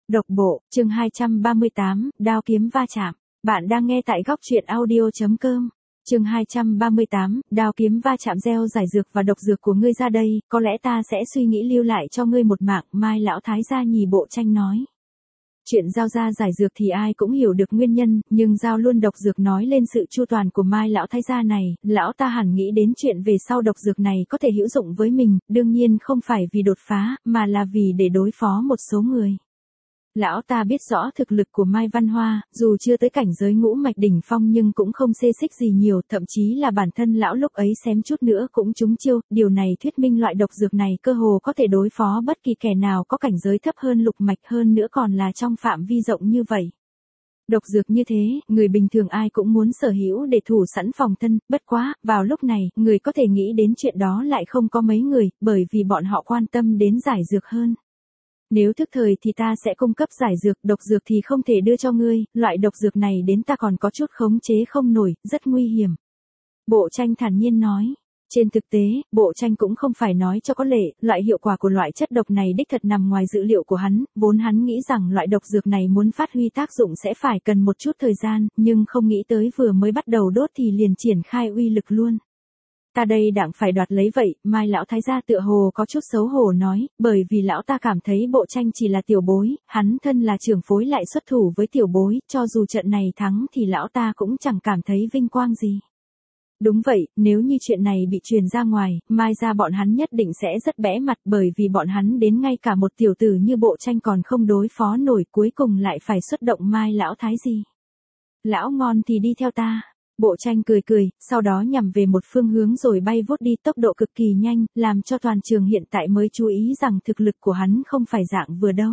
Độc bộ, chương 238, đao kiếm va chạm. Bạn đang nghe tại góc truyện audio.com. Chương 238, đao kiếm va chạm. Gieo giải dược và độc dược của ngươi ra đây, có lẽ ta sẽ suy nghĩ lưu lại cho ngươi một mạng, Mai lão thái gia nhì Bộ Tranh nói. Chuyện giao ra giải dược thì ai cũng hiểu được nguyên nhân, nhưng giao luôn độc dược nói lên sự chu toàn của Mai lão thái gia này, lão ta hẳn nghĩ đến chuyện về sau độc dược này có thể hữu dụng với mình, đương nhiên không phải vì đột phá, mà là vì để đối phó một số người. Lão ta biết rõ thực lực của Mai Văn Hoa, dù chưa tới cảnh giới ngũ mạch đỉnh phong nhưng cũng không xê xích gì nhiều, thậm chí là bản thân lão lúc ấy xém chút nữa cũng trúng chiêu, điều này thuyết minh loại độc dược này cơ hồ có thể đối phó bất kỳ kẻ nào có cảnh giới thấp hơn lục mạch, hơn nữa còn là trong phạm vi rộng như vậy. Độc dược như thế, người bình thường ai cũng muốn sở hữu để thủ sẵn phòng thân, bất quá, vào lúc này, người có thể nghĩ đến chuyện đó lại không có mấy người, bởi vì bọn họ quan tâm đến giải dược hơn. Nếu thức thời thì ta sẽ cung cấp giải dược, độc dược thì không thể đưa cho ngươi, loại độc dược này đến ta còn có chút khống chế không nổi, rất nguy hiểm. Bộ Tranh thản nhiên nói. Trên thực tế, Bộ Tranh cũng không phải nói cho có lệ, loại hiệu quả của loại chất độc này đích thật nằm ngoài dữ liệu của hắn, vốn hắn nghĩ rằng loại độc dược này muốn phát huy tác dụng sẽ phải cần một chút thời gian, nhưng không nghĩ tới vừa mới bắt đầu đốt thì liền triển khai uy lực luôn. Ta đây đặng phải đoạt lấy vậy, Mai lão thái gia tựa hồ có chút xấu hổ nói, bởi vì lão ta cảm thấy Bộ Tranh chỉ là tiểu bối, hắn thân là trưởng phối lại xuất thủ với tiểu bối, cho dù trận này thắng thì lão ta cũng chẳng cảm thấy vinh quang gì. Đúng vậy, nếu như chuyện này bị truyền ra ngoài, Mai ra bọn hắn nhất định sẽ rất bẽ mặt, bởi vì bọn hắn đến ngay cả một tiểu tử như Bộ Tranh còn không đối phó nổi, cuối cùng lại phải xuất động Mai lão thái gì. Lão ngon thì đi theo ta. Bộ Tranh cười cười, sau đó nhằm về một phương hướng rồi bay vút đi, tốc độ cực kỳ nhanh, làm cho toàn trường hiện tại mới chú ý rằng thực lực của hắn không phải dạng vừa đâu.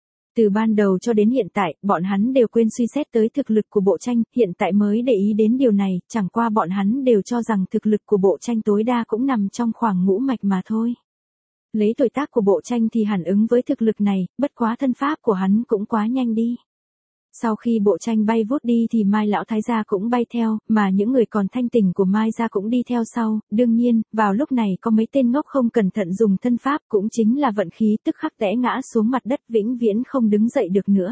Từ ban đầu cho đến hiện tại, bọn hắn đều quên suy xét tới thực lực của Bộ Tranh, hiện tại mới để ý đến điều này, chẳng qua bọn hắn đều cho rằng thực lực của Bộ Tranh tối đa cũng nằm trong khoảng ngũ mạch mà thôi. Lấy tuổi tác của Bộ Tranh thì hẳn ứng với thực lực này, bất quá thân pháp của hắn cũng quá nhanh đi. Sau khi Bộ Tranh bay vút đi thì Mai lão thái gia cũng bay theo, mà những người còn thanh tỉnh của Mai gia cũng đi theo sau, đương nhiên, vào lúc này có mấy tên ngốc không cẩn thận dùng thân pháp cũng chính là vận khí tức khắc té ngã xuống mặt đất vĩnh viễn không đứng dậy được nữa.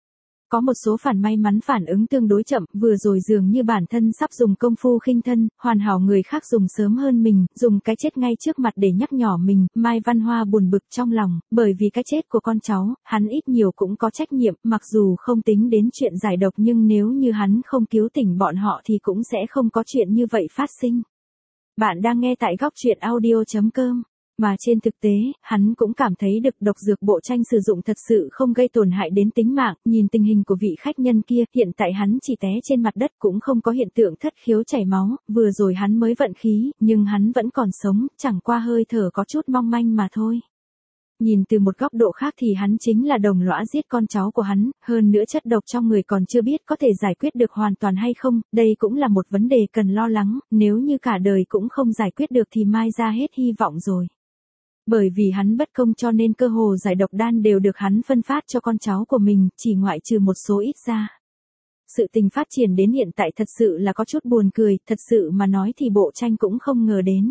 Có một số phản may mắn phản ứng tương đối chậm, vừa rồi dường như bản thân sắp dùng công phu khinh thân, hoàn hảo người khác dùng sớm hơn mình, dùng cái chết ngay trước mặt để nhắc nhở mình, Mai Văn Hoa buồn bực trong lòng, bởi vì cái chết của con cháu, hắn ít nhiều cũng có trách nhiệm, mặc dù không tính đến chuyện giải độc nhưng nếu như hắn không cứu tỉnh bọn họ thì cũng sẽ không có chuyện như vậy phát sinh. Bạn đang nghe tại góc truyện audio.com. Mà trên thực tế, hắn cũng cảm thấy được độc dược Bộ Tranh sử dụng thật sự không gây tổn hại đến tính mạng, nhìn tình hình của vị khách nhân kia, hiện tại hắn chỉ té trên mặt đất cũng không có hiện tượng thất khiếu chảy máu, vừa rồi hắn mới vận khí, nhưng hắn vẫn còn sống, chẳng qua hơi thở có chút mong manh mà thôi. Nhìn từ một góc độ khác thì hắn chính là đồng lõa giết con cháu của hắn, hơn nữa chất độc trong người còn chưa biết có thể giải quyết được hoàn toàn hay không, đây cũng là một vấn đề cần lo lắng, nếu như cả đời cũng không giải quyết được thì Mai ra hết hy vọng rồi. Bởi vì hắn bất công cho nên cơ hồ giải độc đan đều được hắn phân phát cho con cháu của mình, chỉ ngoại trừ một số ít ra. Sự tình phát triển đến hiện tại thật sự là có chút buồn cười, thật sự mà nói thì Bộ Tranh cũng không ngờ đến.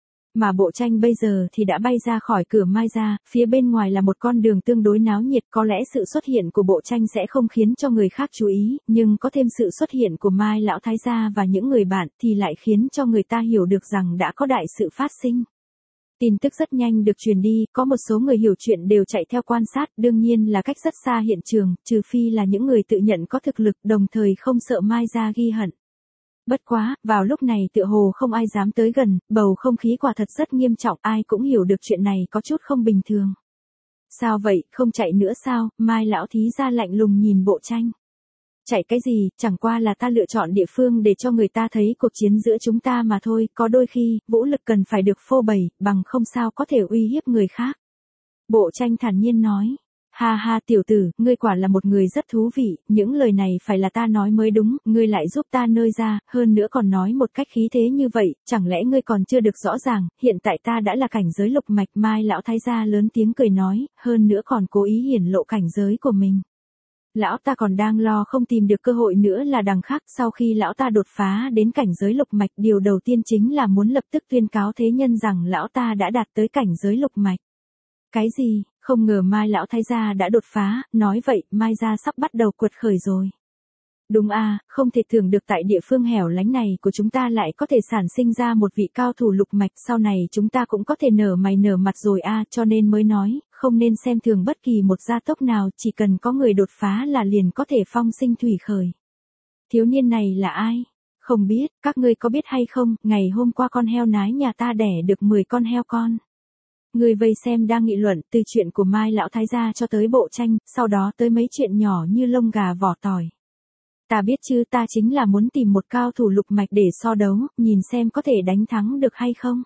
Mà Bộ Tranh bây giờ thì đã bay ra khỏi cửa Mai ra, phía bên ngoài là một con đường tương đối náo nhiệt, có lẽ sự xuất hiện của Bộ Tranh sẽ không khiến cho người khác chú ý, nhưng có thêm sự xuất hiện của Mai lão thái gia và những người bạn thì lại khiến cho người ta hiểu được rằng đã có đại sự phát sinh. Tin tức rất nhanh được truyền đi, có một số người hiểu chuyện đều chạy theo quan sát, đương nhiên là cách rất xa hiện trường, trừ phi là những người tự nhận có thực lực, đồng thời không sợ Mai ra ghi hận. Bất quá, vào lúc này tựa hồ không ai dám tới gần, bầu không khí quả thật rất nghiêm trọng, ai cũng hiểu được chuyện này có chút không bình thường. Sao vậy, không chạy nữa sao? Mai lão thí gia lạnh lùng nhìn Bộ Tranh. Chạy cái gì, chẳng qua là ta lựa chọn địa phương để cho người ta thấy cuộc chiến giữa chúng ta mà thôi, có đôi khi, vũ lực cần phải được phô bày, bằng không sao có thể uy hiếp người khác. Bộ Tranh thản nhiên nói, ha ha tiểu tử, ngươi quả là một người rất thú vị, những lời này phải là ta nói mới đúng, ngươi lại giúp ta nơi ra, hơn nữa còn nói một cách khí thế như vậy, chẳng lẽ ngươi còn chưa được rõ ràng, hiện tại ta đã là cảnh giới lục mạch. Mai lão thái gia lớn tiếng cười nói, hơn nữa còn cố ý hiển lộ cảnh giới của mình. Lão ta còn đang lo không tìm được cơ hội nữa là đằng khác, sau khi lão ta đột phá đến cảnh giới lục mạch, điều đầu tiên chính là muốn lập tức tuyên cáo thế nhân rằng lão ta đã đạt tới cảnh giới lục mạch. Cái gì? Không ngờ Mai lão thái gia đã đột phá, nói vậy Mai gia sắp bắt đầu quật khởi rồi. Đúng à, không thể tưởng được tại địa phương hẻo lánh này của chúng ta lại có thể sản sinh ra một vị cao thủ lục mạch, sau này chúng ta cũng có thể nở mày nở mặt rồi à, cho nên mới nói, không nên xem thường bất kỳ một gia tộc nào, chỉ cần có người đột phá là liền có thể phong sinh thủy khởi. Thiếu niên này là ai? Không biết, các ngươi có biết hay không, ngày hôm qua con heo nái nhà ta đẻ được 10 con heo con. Người vây xem đang nghị luận từ chuyện của Mai lão thái gia cho tới bộ tranh, sau đó tới mấy chuyện nhỏ như lông gà vỏ tỏi. Ta biết chứ, ta chính là muốn tìm một cao thủ lục mạch để so đấu, nhìn xem có thể đánh thắng được hay không.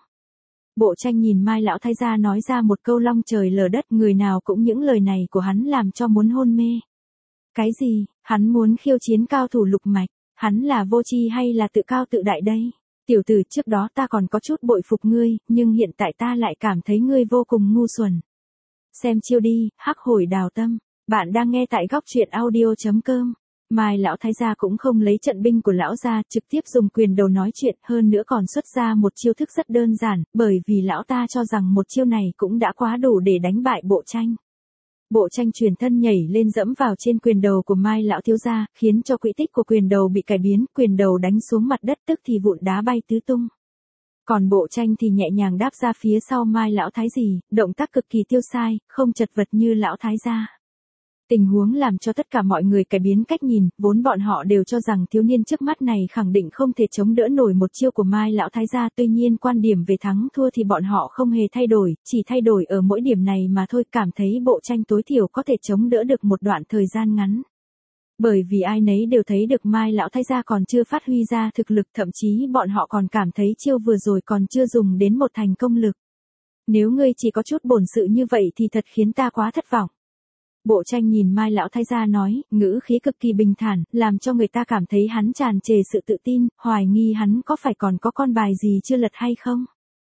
Bộ tranh nhìn Mai lão thái gia nói ra một câu long trời lở đất, người nào cũng những lời này của hắn làm cho muốn hôn mê. Cái gì, hắn muốn khiêu chiến cao thủ lục mạch, hắn là vô tri hay là tự cao tự đại đây? Tiểu tử, trước đó ta còn có chút bội phục ngươi, nhưng hiện tại ta lại cảm thấy ngươi vô cùng ngu xuẩn. Xem chiêu đi, hắc hổi đào tâm. Bạn đang nghe tại góc truyện audio.com. Mai lão thái gia cũng không lấy trận binh của lão ra, trực tiếp dùng quyền đầu nói chuyện, hơn nữa còn xuất ra một chiêu thức rất đơn giản, bởi vì lão ta cho rằng một chiêu này cũng đã quá đủ để đánh bại bộ tranh. Bộ tranh chuyển thân nhảy lên dẫm vào trên quyền đầu của Mai lão thiếu gia, khiến cho quỹ tích của quyền đầu bị cải biến, quyền đầu đánh xuống mặt đất tức thì vụn đá bay tứ tung. Còn bộ tranh thì nhẹ nhàng đáp ra phía sau Mai lão thái gì, động tác cực kỳ tiêu sai, không chật vật như lão thái gia. Tình huống làm cho tất cả mọi người cải biến cách nhìn, vốn bọn họ đều cho rằng thiếu niên trước mắt này khẳng định không thể chống đỡ nổi một chiêu của Mai lão thái gia, tuy nhiên quan điểm về thắng thua thì bọn họ không hề thay đổi, chỉ thay đổi ở mỗi điểm này mà thôi, cảm thấy bộ tranh tối thiểu có thể chống đỡ được một đoạn thời gian ngắn. Bởi vì ai nấy đều thấy được Mai lão thái gia còn chưa phát huy ra thực lực, thậm chí bọn họ còn cảm thấy chiêu vừa rồi còn chưa dùng đến một thành công lực. Nếu ngươi chỉ có chút bổn sự như vậy thì thật khiến ta quá thất vọng. Bộ tranh nhìn Mai lão thái gia nói, ngữ khí cực kỳ bình thản, làm cho người ta cảm thấy hắn tràn trề sự tự tin, hoài nghi hắn có phải còn có con bài gì chưa lật hay không.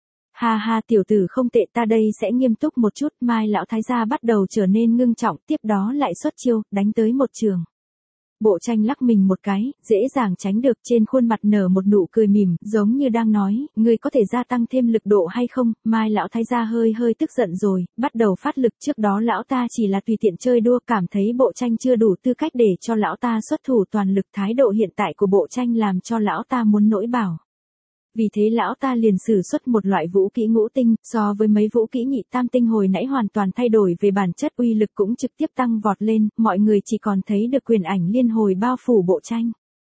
Ha ha, tiểu tử không tệ, ta đây sẽ nghiêm túc một chút. Mai lão thái gia bắt đầu trở nên ngưng trọng, tiếp đó lại xuất chiêu, đánh tới một trường. Bộ tranh lắc mình một cái, dễ dàng tránh được, trên khuôn mặt nở một nụ cười mỉm, giống như đang nói, ngươi có thể gia tăng thêm lực độ hay không? Mai lão thái gia hơi tức giận rồi, bắt đầu phát lực, trước đó lão ta chỉ là tùy tiện chơi đua, cảm thấy bộ tranh chưa đủ tư cách để cho lão ta xuất thủ toàn lực, thái độ hiện tại của bộ tranh làm cho lão ta muốn nổi bảo. Vì thế lão ta liền sử xuất một loại vũ kỹ ngũ tinh, so với mấy vũ kỹ nhị tam tinh hồi nãy hoàn toàn thay đổi về bản chất, uy lực cũng trực tiếp tăng vọt lên, mọi người chỉ còn thấy được quyền ảnh liên hồi bao phủ bộ tranh.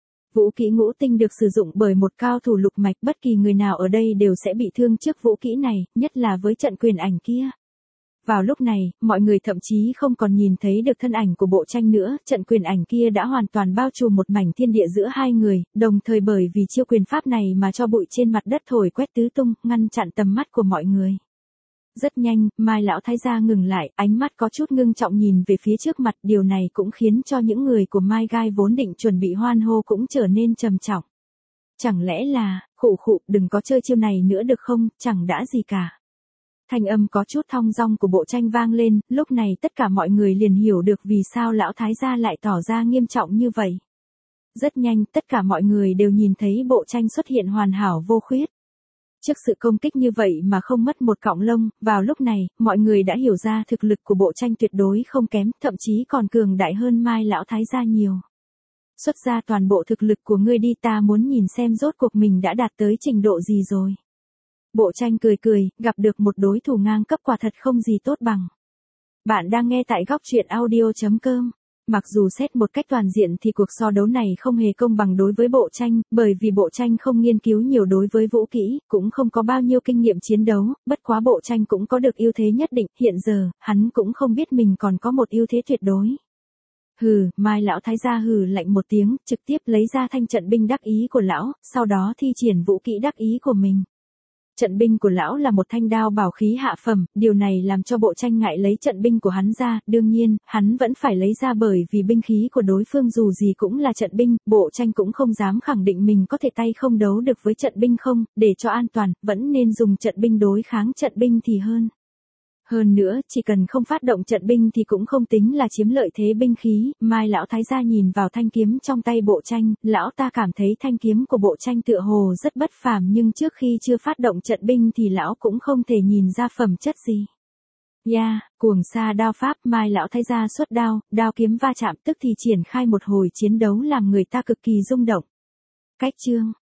Vũ kỹ ngũ tinh được sử dụng bởi một cao thủ lục mạch, bất kỳ người nào ở đây đều sẽ bị thương trước vũ kỹ này, nhất là với trận quyền ảnh kia. Vào lúc này, mọi người thậm chí không còn nhìn thấy được thân ảnh của bộ tranh nữa, trận quyền ảnh kia đã hoàn toàn bao trùm một mảnh thiên địa giữa hai người, đồng thời bởi vì chiêu quyền pháp này mà cho bụi trên mặt đất thổi quét tứ tung, ngăn chặn tầm mắt của mọi người. Rất nhanh, Mai lão thái gia ngừng lại, ánh mắt có chút ngưng trọng nhìn về phía trước mặt, điều này cũng khiến cho những người của Mai Gai vốn định chuẩn bị hoan hô cũng trở nên trầm trọng. Chẳng lẽ là, khụ, đừng có chơi chiêu này nữa được không, chẳng đã gì cả. Thanh âm có chút thong dong của bộ tranh vang lên, lúc này tất cả mọi người liền hiểu được vì sao lão thái gia lại tỏ ra nghiêm trọng như vậy. Rất nhanh, tất cả mọi người đều nhìn thấy bộ tranh xuất hiện hoàn hảo vô khuyết. Trước sự công kích như vậy mà không mất một cọng lông, vào lúc này, mọi người đã hiểu ra thực lực của bộ tranh tuyệt đối không kém, thậm chí còn cường đại hơn Mai lão thái gia nhiều. Xuất ra toàn bộ thực lực của ngươi đi, ta muốn nhìn xem rốt cuộc mình đã đạt tới trình độ gì rồi. Bộ tranh cười, gặp được một đối thủ ngang cấp quả thật không gì tốt bằng. Bạn đang nghe tại góc truyện audio.com. Mặc dù xét một cách toàn diện thì cuộc so đấu này không hề công bằng đối với bộ tranh, bởi vì bộ tranh không nghiên cứu nhiều đối với vũ kỹ, cũng không có bao nhiêu kinh nghiệm chiến đấu, bất quá bộ tranh cũng có được ưu thế nhất định, hiện giờ, hắn cũng không biết mình còn có một ưu thế tuyệt đối. Hừ, Mai lão thái gia hừ lạnh một tiếng, trực tiếp lấy ra thanh trận binh đắc ý của lão, sau đó thi triển vũ kỹ đắc ý của mình. Trận binh của lão là một thanh đao bảo khí hạ phẩm, điều này làm cho bộ tranh ngại lấy trận binh của hắn ra, đương nhiên, hắn vẫn phải lấy ra bởi vì binh khí của đối phương dù gì cũng là trận binh, bộ tranh cũng không dám khẳng định mình có thể tay không đấu được với trận binh không, để cho an toàn, vẫn nên dùng trận binh đối kháng trận binh thì hơn. Hơn nữa, chỉ cần không phát động trận binh thì cũng không tính là chiếm lợi thế binh khí. Mai lão thái gia nhìn vào thanh kiếm trong tay bộ tranh, lão ta cảm thấy thanh kiếm của bộ tranh tựa hồ rất bất phàm, nhưng trước khi chưa phát động trận binh thì lão cũng không thể nhìn ra phẩm chất gì. Cuồng sa đao pháp, Mai lão thái gia xuất đao, đao kiếm va chạm tức thì triển khai một hồi chiến đấu làm người ta cực kỳ rung động. Cách chương